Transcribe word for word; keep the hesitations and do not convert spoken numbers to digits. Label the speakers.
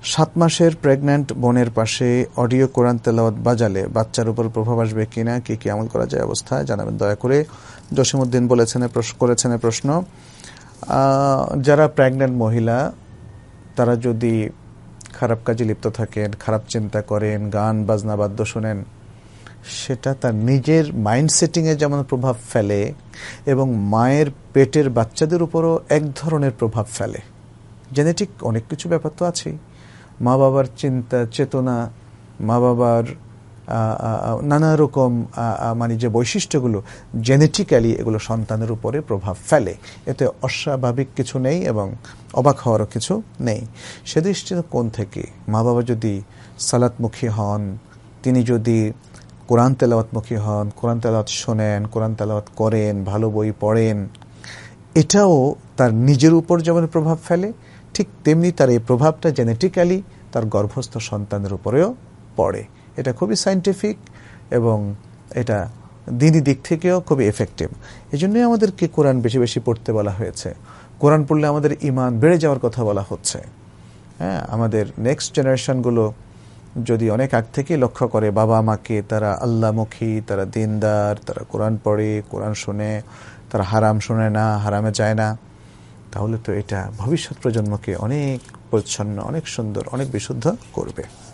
Speaker 1: সাত মাসের প্রেগন্যান্ট বোনের পাশে অডিও কোরআন তেলাওয়াত বাজালে বাচ্চার উপর প্রভাব আসবে কিনা, কি কি আমল করা যায় অবস্থায় জানাবেন দয়া করে। জসিমউদ্দিন বলেছেন করেছেন প্রশ্ন, যারা প্রেগন্যান্ট মহিলা তারা যদি খারাপ কাজে লিপ্ত থাকেন, খারাপ চিন্তা করেন, গান বাজনা বাদ্য শোনেন, সেটা তার নিজের মাইন্ড সেটিংয়ে যেমন প্রভাব ফেলে এবং মায়ের পেটের বাচ্চাদের উপরও এক ধরনের প্রভাব ফেলে। জেনেটিক অনেক কিছু ব্যাপার তো আছেই, মা বাবার চিন্তা চেতনা, মা বাবার নানা রকম মানে যে বৈশিষ্ট্যগুলো জেনেটিক্যালি এগুলো সন্তানের উপরে প্রভাব ফেলে। এতে অস্বাভাবিক কিছু নেই এবং অবাক হওয়ারও কিছু নেই। সে দৃষ্টিকোণ থেকে মা বাবা যদি সালাতমুখী হন, তিনি যদি কোরআন তেলাওয়াতমুখী হন, কোরআন তেলাওয়াত শোনেন, কোরআন তেলাওয়াত করেন, ভালো বই পড়েন, এটাও তার নিজের উপর যেমন প্রভাব ফেলে, ঠিক তেমনি তার এই প্রভাবটা জেনেটিক্যালি তার গর্ভস্থ সন্তানের উপরেও পড়ে। এটা খুবই সায়েন্টিফিক এবং এটা দিনই দিক থেকেও খুবই এফেক্টিভ। এই জন্যই আমাদেরকে কোরআন বেশি বেশি পড়তে বলা হয়েছে। কোরআন পড়লে আমাদের ঈমান বেড়ে যাওয়ার কথা বলা হচ্ছে। হ্যাঁ, আমাদের নেক্সট জেনারেশনগুলো যদি অনেক আগ থেকেই লক্ষ্য করে বাবা মাকে, তারা আল্লাহমুখী, তারা দিনদার, তারা কোরআন পড়ে, কোরআন শোনে, তারা হারাম শোনে না, হারামে যায় না, তাহলে তো এটা ভবিষ্যৎ প্রজন্মকে অনেক পরিচ্ছন্ন, অনেক সুন্দর, অনেক বিশুদ্ধ করবে।